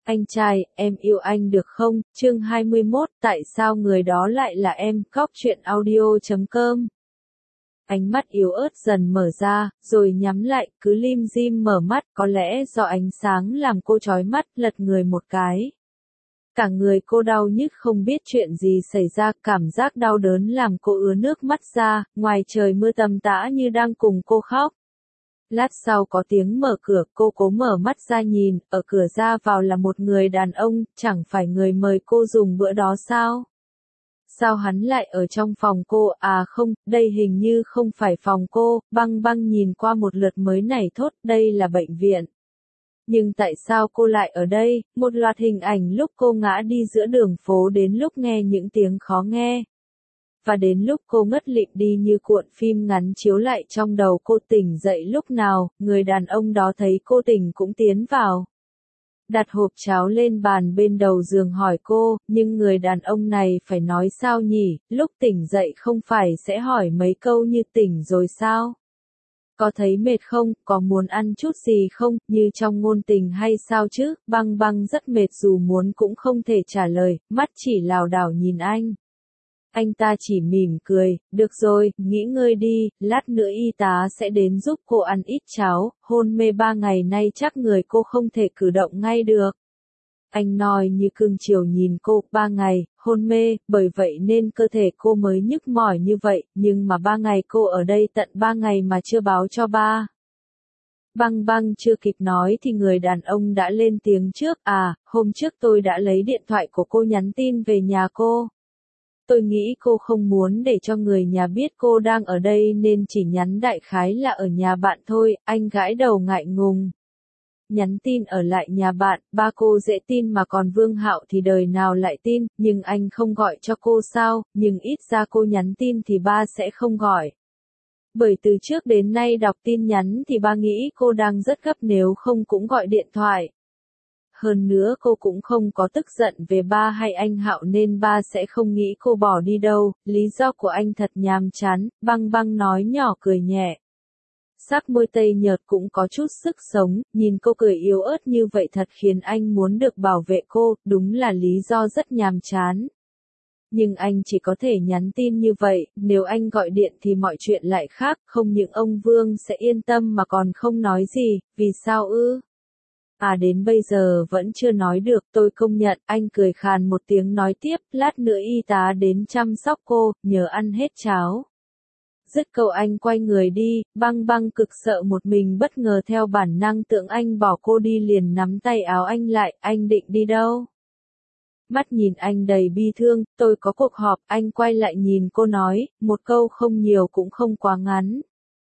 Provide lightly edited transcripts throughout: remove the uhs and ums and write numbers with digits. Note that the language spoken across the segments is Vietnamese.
Anh trai, em yêu anh được không? Chương 21, tại sao người đó lại là em? Cóc truyện audio.com. Ánh mắt yếu ớt dần mở ra, rồi nhắm lại, cứ lim dim mở mắt, có lẽ do ánh sáng làm cô chói mắt, lật người một cái. Cả người cô đau nhức không biết chuyện gì xảy ra, cảm giác đau đớn làm cô ứa nước mắt ra, ngoài trời mưa tầm tã như đang cùng cô khóc. Lát sau có tiếng mở cửa, cô cố mở mắt ra nhìn, ở cửa ra vào là một người đàn ông, chẳng phải người mời cô dùng bữa đó sao? Sao hắn lại ở trong phòng cô? À không, đây hình như không phải phòng cô. Băng băng nhìn qua một lượt mới nảy thốt, đây là bệnh viện. Nhưng tại sao cô lại ở đây? Một loạt hình ảnh lúc cô ngã đi giữa đường phố đến lúc nghe những tiếng khó nghe. Và đến lúc cô ngất lịm đi như cuộn phim ngắn chiếu lại trong đầu cô. Tỉnh dậy lúc nào, người đàn ông đó thấy cô tỉnh cũng tiến vào. Đặt hộp cháo lên bàn bên đầu giường hỏi cô, nhưng người đàn ông này phải nói sao nhỉ, lúc tỉnh dậy không phải sẽ hỏi mấy câu như tỉnh rồi sao? Có thấy mệt không, có muốn ăn chút gì không, như trong ngôn tình hay sao chứ? Băng băng rất mệt dù muốn cũng không thể trả lời, mắt chỉ lảo đảo nhìn anh. Anh ta chỉ mỉm cười, được rồi, nghỉ ngơi đi, lát nữa y tá sẽ đến giúp cô ăn ít cháo, hôn mê 3 ngày nay chắc người cô không thể cử động ngay được. Anh nói như cưng chiều nhìn cô, 3 ngày, hôn mê, bởi vậy nên cơ thể cô mới nhức mỏi như vậy, nhưng mà 3 ngày cô ở đây tận 3 ngày mà chưa báo cho ba. Băng băng chưa kịp nói thì người đàn ông đã lên tiếng trước, à, hôm trước tôi đã lấy điện thoại của cô nhắn tin về nhà cô. Tôi nghĩ cô không muốn để cho người nhà biết cô đang ở đây nên chỉ nhắn đại khái là ở nhà bạn thôi, anh gãi đầu ngại ngùng. Nhắn tin ở lại nhà bạn, ba cô dễ tin mà còn Vương Hạo thì đời nào lại tin, nhưng anh không gọi cho cô sao, nhưng ít ra cô nhắn tin thì ba sẽ không gọi. Bởi từ trước đến nay đọc tin nhắn thì ba nghĩ cô đang rất gấp nếu không cũng gọi điện thoại. Hơn nữa cô cũng không có tức giận về ba hay anh Hạo nên ba sẽ không nghĩ cô bỏ đi đâu, lý do của anh thật nhàm chán, băng băng nói nhỏ cười nhẹ. Sắc môi tây nhợt cũng có chút sức sống, nhìn cô cười yếu ớt như vậy thật khiến anh muốn được bảo vệ cô, đúng là lý do rất nhàm chán. Nhưng anh chỉ có thể nhắn tin như vậy, nếu anh gọi điện thì mọi chuyện lại khác, không những ông Vương sẽ yên tâm mà còn không nói gì, vì sao ư? À đến bây giờ vẫn chưa nói được, tôi công nhận, anh cười khàn một tiếng nói tiếp, lát nữa y tá đến chăm sóc cô, nhớ ăn hết cháo. Dứt câu anh quay người đi, băng băng cực sợ một mình bất ngờ theo bản năng tưởng anh bỏ cô đi liền nắm tay áo anh lại, anh định đi đâu? Mắt nhìn anh đầy bi thương, tôi có cuộc họp, anh quay lại nhìn cô nói, một câu không nhiều cũng không quá ngắn.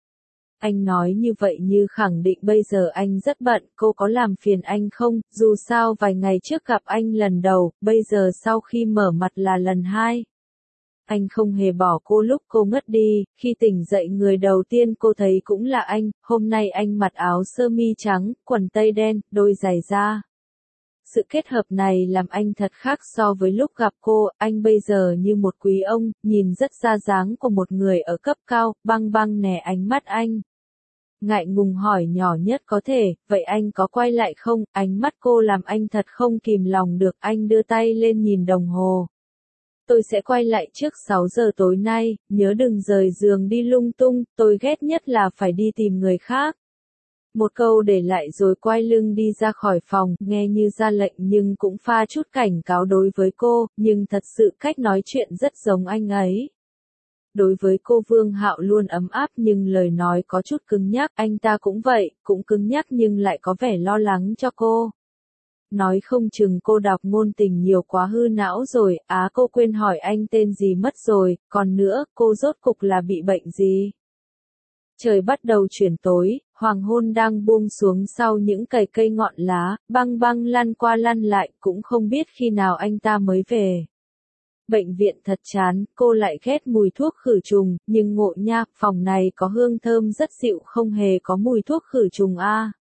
Anh nói như vậy như khẳng định bây giờ anh rất bận, cô có làm phiền anh không, dù sao vài ngày trước gặp anh lần đầu, bây giờ sau khi mở mặt là lần hai. Anh không hề bỏ cô lúc cô ngất đi, khi tỉnh dậy người đầu tiên cô thấy cũng là anh, hôm nay anh mặc áo sơ mi trắng, quần tây đen, đôi giày da. Sự kết hợp này làm anh thật khác so với lúc gặp cô, anh bây giờ như một quý ông, nhìn rất ra dáng của một người ở cấp cao, băng băng nè ánh mắt anh. Ngại ngùng hỏi nhỏ nhất có thể, vậy anh có quay lại không? Ánh mắt cô làm anh thật không kìm lòng được, anh đưa tay lên nhìn đồng hồ. Tôi sẽ quay lại trước 6 giờ tối nay, nhớ đừng rời giường đi lung tung, tôi ghét nhất là phải đi tìm người khác. Một câu để lại rồi quay lưng đi ra khỏi phòng, nghe như ra lệnh nhưng cũng pha chút cảnh cáo đối với cô, nhưng thật sự cách nói chuyện rất giống anh ấy. Đối với cô Vương Hạo luôn ấm áp nhưng lời nói có chút cứng nhắc, anh ta cũng vậy, cũng cứng nhắc nhưng lại có vẻ lo lắng cho cô. Nói không chừng cô đọc ngôn tình nhiều quá hư não rồi, cô quên hỏi anh tên gì mất rồi, còn nữa, cô rốt cục là bị bệnh gì? Trời bắt đầu chuyển tối, hoàng hôn đang buông xuống sau những cành cây ngọn lá, băng băng lăn qua lăn lại, cũng không biết khi nào anh ta mới về. Bệnh viện thật chán, cô lại ghét mùi thuốc khử trùng, nhưng ngộ nha, phòng này có hương thơm rất dịu không hề có mùi thuốc khử trùng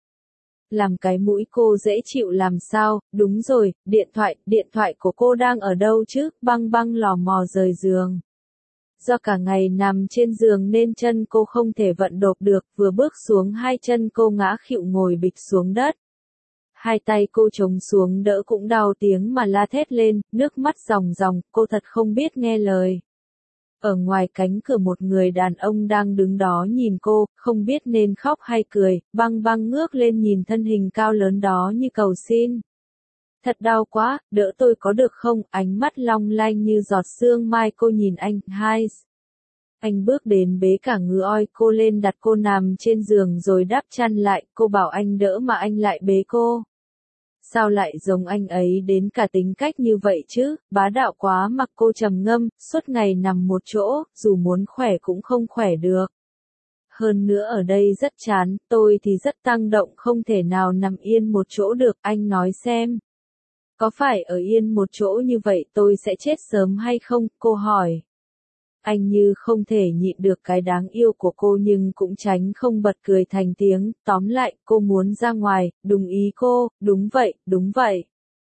Làm cái mũi cô dễ chịu làm sao, đúng rồi, điện thoại của cô đang ở đâu chứ, băng băng lò mò rời giường. Do cả ngày nằm trên giường nên chân cô không thể vận động được, vừa bước xuống hai chân cô ngã khuỵu ngồi bịch xuống đất. hai tay cô chống xuống đỡ cũng đau tiếng mà la thét lên, nước mắt ròng ròng, cô thật không biết nghe lời. Ở ngoài cánh cửa một người đàn ông đang đứng đó nhìn cô, không biết nên khóc hay cười, băng băng ngước lên nhìn thân hình cao lớn đó như cầu xin. Thật đau quá, đỡ tôi có được không? Ánh mắt long lanh như giọt sương mai cô nhìn anh, hai. Anh bước đến bế cả ngứa oi cô lên đặt cô nằm trên giường rồi đắp chăn lại, cô bảo anh đỡ mà anh lại bế cô. Sao lại giống anh ấy đến cả tính cách như vậy chứ, bá đạo quá mà cô trầm ngâm, suốt ngày nằm một chỗ, dù muốn khỏe cũng không khỏe được. Hơn nữa ở đây rất chán, tôi thì rất tăng động không thể nào nằm yên một chỗ được, anh nói xem. Có phải ở yên một chỗ như vậy tôi sẽ chết sớm hay không, cô hỏi. Anh như không thể nhịn được cái đáng yêu của cô nhưng cũng tránh không bật cười thành tiếng, tóm lại, cô muốn ra ngoài, đúng ý cô, đúng vậy.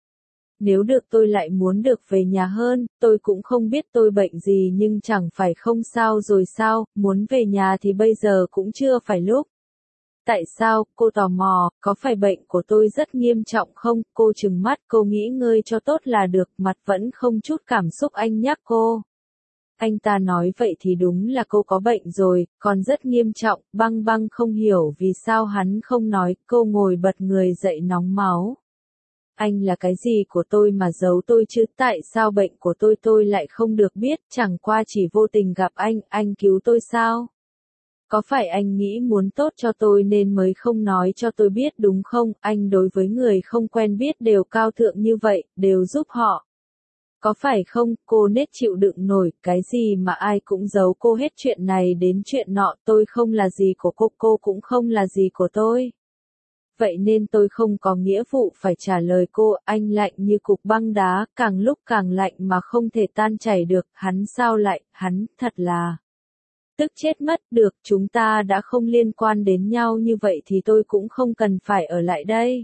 Nếu được tôi lại muốn được về nhà hơn, tôi cũng không biết tôi bệnh gì nhưng chẳng phải không sao rồi sao, muốn về nhà thì bây giờ cũng chưa phải lúc. Tại sao, cô tò mò, có phải bệnh của tôi rất nghiêm trọng không, cô trừng mắt, cô nghỉ ngơi cho tốt là được, mặt vẫn không chút cảm xúc anh nhắc cô. Anh ta nói vậy thì đúng là cô có bệnh rồi, còn rất nghiêm trọng, băng băng không hiểu vì sao hắn không nói, cô ngồi bật người dậy nóng máu. Anh là cái gì của tôi mà giấu tôi chứ, tại sao bệnh của tôi lại không được biết, chẳng qua chỉ vô tình gặp anh cứu tôi sao? Có phải anh nghĩ muốn tốt cho tôi nên mới không nói cho tôi biết đúng không, anh đối với người không quen biết đều cao thượng như vậy, đều giúp họ. Có phải không, cô nết chịu đựng nổi, cái gì mà ai cũng giấu cô hết chuyện này đến chuyện nọ, tôi không là gì của cô cũng không là gì của tôi. Vậy nên tôi không có nghĩa vụ phải trả lời cô, anh lạnh như cục băng đá, càng lúc càng lạnh mà không thể tan chảy được, hắn sao lại, hắn, thật là. Tức chết mất, được, chúng ta đã không liên quan đến nhau như vậy thì tôi cũng không cần phải ở lại đây.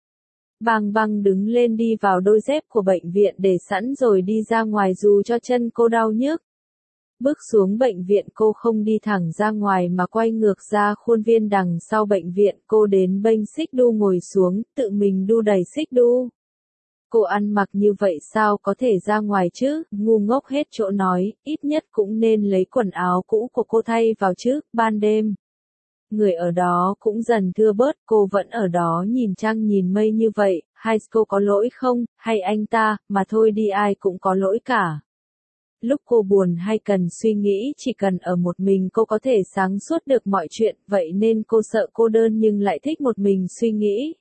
Bang băng đứng lên đi vào đôi dép của bệnh viện để sẵn rồi đi ra ngoài dù cho chân cô đau nhức. Bước xuống bệnh viện cô không đi thẳng ra ngoài mà quay ngược ra khuôn viên đằng sau bệnh viện, cô đến bênh xích đu ngồi xuống, tự mình đu đẩy xích đu. Cô ăn mặc như vậy sao có thể ra ngoài chứ, ngu ngốc hết chỗ nói, ít nhất cũng nên lấy quần áo cũ của cô thay vào chứ, ban đêm. Người ở đó cũng dần thưa bớt, cô vẫn ở đó nhìn trăng nhìn mây như vậy, hay cô có lỗi không, hay anh ta, mà thôi đi ai cũng có lỗi cả. Lúc cô buồn hay cần suy nghĩ chỉ cần ở một mình cô có thể sáng suốt được mọi chuyện, vậy nên cô sợ cô đơn nhưng lại thích một mình suy nghĩ.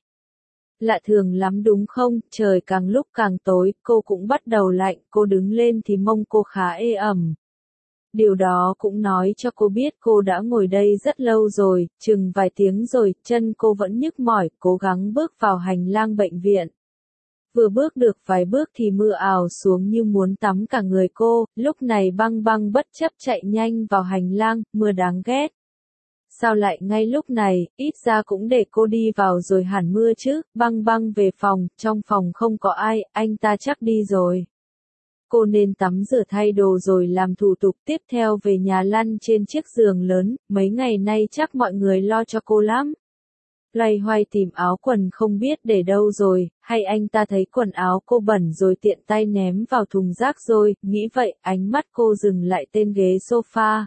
Lạ thường lắm đúng không, trời càng lúc càng tối, cô cũng bắt đầu lạnh, cô đứng lên thì mông cô khá ê ẩm. Điều đó cũng nói cho cô biết cô đã ngồi đây rất lâu rồi, chừng vài tiếng rồi, chân cô vẫn nhức mỏi, cố gắng bước vào hành lang bệnh viện. Vừa bước được vài bước thì mưa ào xuống như muốn tắm cả người cô, lúc này băng băng bất chấp chạy nhanh vào hành lang, mưa đáng ghét. Sao lại ngay lúc này, ít ra cũng để cô đi vào rồi hẳn mưa chứ, băng băng về phòng, trong phòng không có ai, anh ta chắc đi rồi. Cô nên tắm rửa thay đồ rồi làm thủ tục tiếp theo về nhà lăn trên chiếc giường lớn, mấy ngày nay chắc mọi người lo cho cô lắm. Loay hoay tìm áo quần không biết để đâu rồi, hay anh ta thấy quần áo cô bẩn rồi tiện tay ném vào thùng rác rồi, nghĩ vậy, ánh mắt cô dừng lại tên ghế sofa.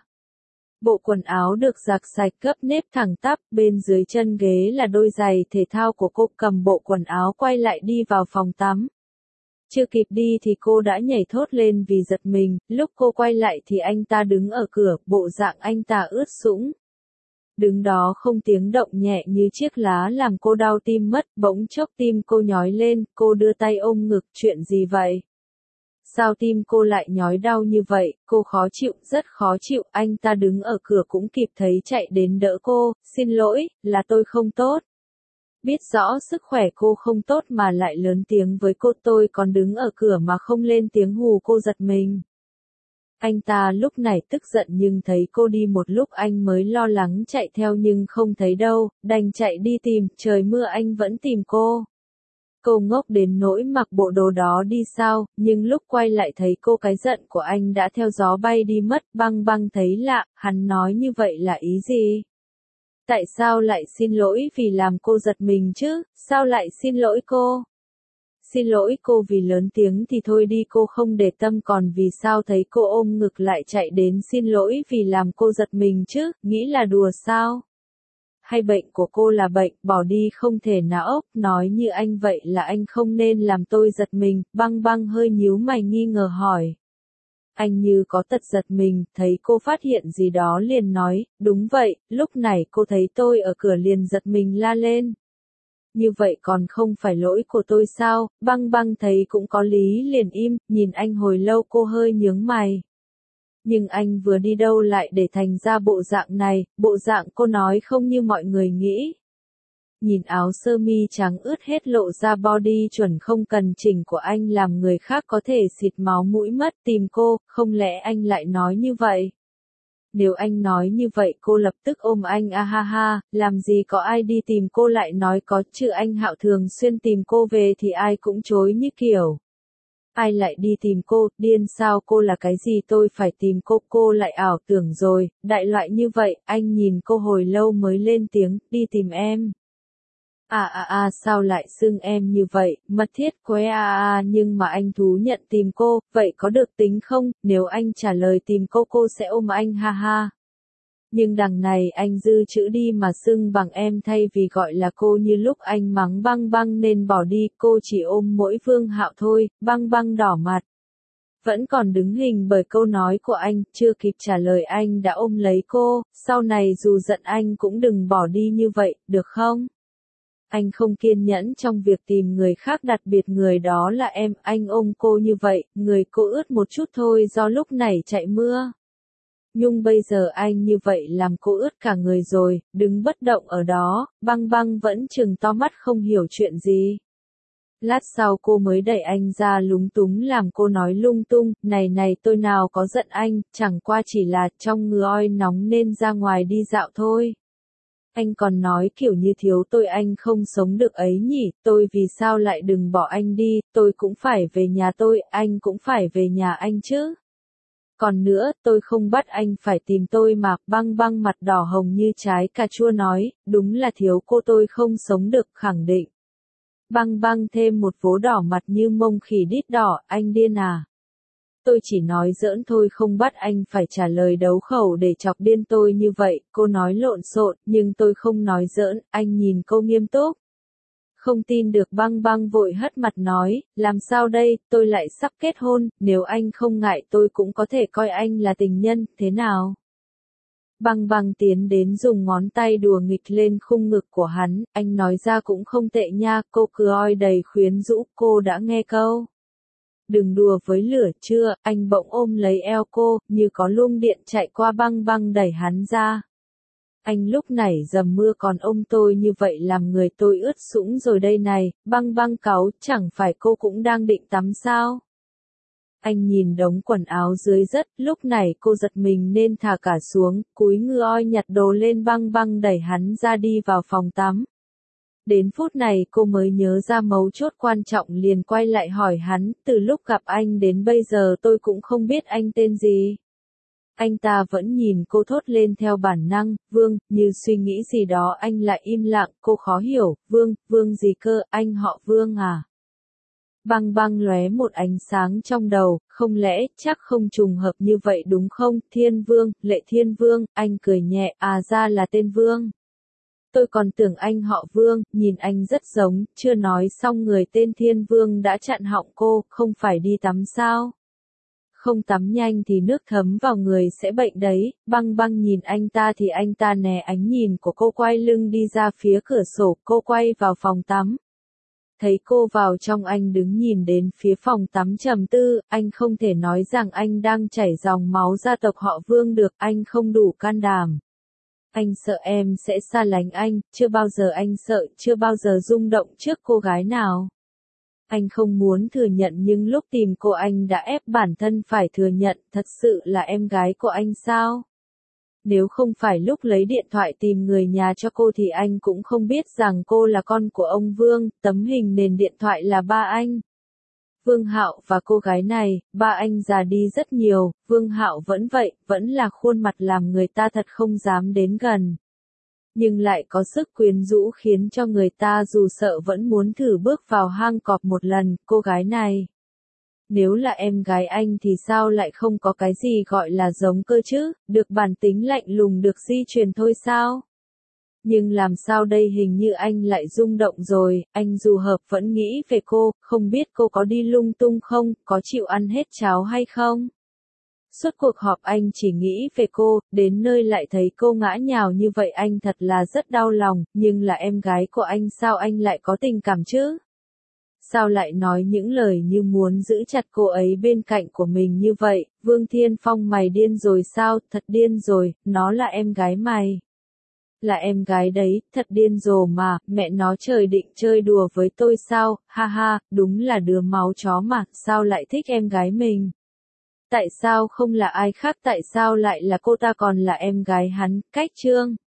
Bộ quần áo được giặt sạch gấp nếp thẳng tắp, bên dưới chân ghế là đôi giày thể thao của cô, cầm bộ quần áo quay lại đi vào phòng tắm. Chưa kịp đi thì cô đã nhảy thốt lên vì giật mình, lúc cô quay lại thì anh ta đứng ở cửa, bộ dạng anh ta ướt sũng. Đứng đó không tiếng động nhẹ như chiếc lá làm cô đau tim mất, bỗng chốc tim cô nhói lên, cô đưa tay ôm ngực, chuyện gì vậy? Sao tim cô lại nhói đau như vậy, cô khó chịu, rất khó chịu, anh ta đứng ở cửa cũng kịp thấy chạy đến đỡ cô, xin lỗi, là tôi không tốt. Biết rõ sức khỏe cô không tốt mà lại lớn tiếng với cô, tôi còn đứng ở cửa mà không lên tiếng hù cô giật mình. Anh ta lúc này tức giận nhưng thấy cô đi một lúc anh mới lo lắng chạy theo nhưng không thấy đâu, đành chạy đi tìm, trời mưa anh vẫn tìm cô. Cô ngốc đến nỗi mặc bộ đồ đó đi sao, nhưng lúc quay lại thấy cô cái giận của anh đã theo gió bay đi mất, băng băng thấy lạ, hắn nói như vậy là ý gì? Tại sao lại xin lỗi vì làm cô giật mình chứ, sao lại xin lỗi cô? Xin lỗi cô vì lớn tiếng thì thôi đi, cô không để tâm, còn vì sao thấy cô ôm ngực lại chạy đến xin lỗi vì làm cô giật mình chứ, nghĩ là đùa sao? Hay bệnh của cô là bệnh, bỏ đi không thể nào ốc, nói như anh vậy là anh không nên làm tôi giật mình, Băng Băng hơi nhíu mày nghi ngờ hỏi. Anh như có tật giật mình, thấy cô phát hiện gì đó liền nói, đúng vậy, lúc này cô thấy tôi ở cửa liền giật mình la lên. Như vậy còn không phải lỗi của tôi sao? Băng Băng thấy cũng có lý liền im, nhìn anh hồi lâu, cô hơi nhướng mày. Nhưng anh vừa đi đâu lại để thành ra bộ dạng này, bộ dạng cô nói không như mọi người nghĩ. Nhìn áo sơ mi trắng ướt hết lộ ra body chuẩn không cần chỉnh của anh làm người khác có thể xịt máu mũi mất tìm cô, không lẽ anh lại nói như vậy? Nếu anh nói như vậy cô lập tức ôm anh a ha ha, làm gì có ai đi tìm cô lại nói có chứ anh Hạo thường xuyên tìm cô về thì ai cũng chối như kiểu. Ai lại đi tìm cô, điên sao cô là cái gì tôi phải tìm cô lại ảo tưởng rồi, đại loại như vậy, anh nhìn cô hồi lâu mới lên tiếng, đi tìm em. Sao lại xưng em như vậy, mật thiết quá nhưng mà anh thú nhận tìm cô, vậy có được tính không, nếu anh trả lời tìm cô sẽ ôm anh ha ha. Nhưng đằng này anh dư chữ đi mà xưng bằng em thay vì gọi là cô như lúc anh mắng Băng Băng nên bỏ đi, cô chỉ ôm mỗi Vương Hạo thôi, Băng Băng đỏ mặt. Vẫn còn đứng hình bởi câu nói của anh, chưa kịp trả lời anh đã ôm lấy cô, sau này dù giận anh cũng đừng bỏ đi như vậy, được không? Anh không kiên nhẫn trong việc tìm người khác, đặc biệt người đó là em, anh ôm cô như vậy, người cô ướt một chút thôi do lúc nãy chạy mưa. Nhưng bây giờ anh như vậy làm cô ướt cả người rồi, đứng bất động ở đó, Băng Băng vẫn trừng to mắt không hiểu chuyện gì. Lát sau cô mới đẩy anh ra lúng túng làm cô nói lung tung, này tôi nào có giận anh, chẳng qua chỉ là trong người oi nóng nên ra ngoài đi dạo thôi. Anh còn nói kiểu như thiếu tôi anh không sống được ấy nhỉ, tôi vì sao lại đừng bỏ anh đi, tôi cũng phải về nhà tôi, anh cũng phải về nhà anh chứ. Còn nữa, tôi không bắt anh phải tìm tôi mà, Băng Băng mặt đỏ hồng như trái cà chua nói, đúng là thiếu cô tôi không sống được, khẳng định. Băng Băng thêm một vố đỏ mặt như mông khỉ đít đỏ, anh điên à? Tôi chỉ nói giỡn thôi, không bắt anh phải trả lời đấu khẩu để chọc điên tôi như vậy, cô nói lộn xộn, nhưng tôi không nói giỡn, anh nhìn cô nghiêm túc. Không tin được, Băng Băng vội hất mặt nói, làm sao đây, tôi lại sắp kết hôn, nếu anh không ngại tôi cũng có thể coi anh là tình nhân, thế nào? Băng Băng tiến đến dùng ngón tay đùa nghịch lên khung ngực của hắn, anh nói ra cũng không tệ nha, cô cứ oi đầy khuyến rũ, cô đã nghe câu. Đừng đùa với lửa chưa, anh bỗng ôm lấy eo cô, như có luồng điện chạy qua, Băng Băng đẩy hắn ra. Anh lúc nãy dầm mưa còn ôm tôi như vậy làm người tôi ướt sũng rồi đây này, Băng Băng cáu, chẳng phải cô cũng đang định tắm sao? Anh nhìn đống quần áo dưới rất, lúc này cô giật mình nên thả cả xuống, cúi người oi nhặt đồ lên, Băng Băng đẩy hắn ra đi vào phòng tắm. Đến phút này cô mới nhớ ra mấu chốt quan trọng liền quay lại hỏi hắn, từ lúc gặp anh đến bây giờ tôi cũng không biết anh tên gì. Anh ta vẫn nhìn cô thốt lên theo bản năng, Vương, như suy nghĩ gì đó anh lại im lặng, cô khó hiểu, Vương gì cơ, anh họ Vương à? Băng Băng lóe một ánh sáng trong đầu, không lẽ, chắc không trùng hợp như vậy đúng không, Thiên Vương, Lệ Thiên Vương, anh cười nhẹ, ra là tên Vương. Tôi còn tưởng anh họ Vương, nhìn anh rất giống, chưa nói xong người tên Thiên Vương đã chặn họng cô, không phải đi tắm sao? Không tắm nhanh thì nước thấm vào người sẽ bệnh đấy, Băng Băng nhìn anh ta thì anh ta né ánh nhìn của cô, quay lưng đi ra phía cửa sổ, cô quay vào phòng tắm. Thấy cô vào trong anh đứng nhìn đến phía phòng tắm trầm tư, anh không thể nói rằng anh đang chảy dòng máu gia tộc họ Vương được, anh không đủ can đảm. Anh sợ em sẽ xa lánh anh, chưa bao giờ anh sợ, chưa bao giờ rung động trước cô gái nào. Anh không muốn thừa nhận nhưng lúc tìm cô anh đã ép bản thân phải thừa nhận, thật sự là em gái của anh sao? Nếu không phải lúc lấy điện thoại tìm người nhà cho cô thì anh cũng không biết rằng cô là con của ông Vương, tấm hình nền điện thoại là ba anh. Vương Hạo và cô gái này, ba anh già đi rất nhiều, Vương Hạo vẫn vậy, vẫn là khuôn mặt làm người ta thật không dám đến gần. nhưng lại có sức quyến rũ khiến cho người ta dù sợ vẫn muốn thử bước vào hang cọp một lần, cô gái này. Nếu là em gái anh thì sao lại không có cái gì gọi là giống cơ chứ, được bản tính lạnh lùng được di truyền thôi sao? Nhưng làm sao đây, hình như anh lại rung động rồi, anh dù hợp vẫn nghĩ về cô, không biết cô có đi lung tung không, có chịu ăn hết cháo hay không? Suốt cuộc họp anh chỉ nghĩ về cô, đến nơi lại thấy cô ngã nhào như vậy anh thật là rất đau lòng, nhưng là em gái của anh sao anh lại có tình cảm chứ? Sao lại nói những lời như muốn giữ chặt cô ấy bên cạnh của mình như vậy, Vương Thiên Phong mày điên rồi sao, thật điên rồi, nó là em gái mày. Là em gái đấy, thật điên rồ mà, mẹ nó trời định chơi đùa với tôi sao, ha ha, đúng là đứa máu chó mà, sao lại thích em gái mình. Tại sao không là ai khác, tại sao lại là cô ta còn là em gái hắn, cách trương.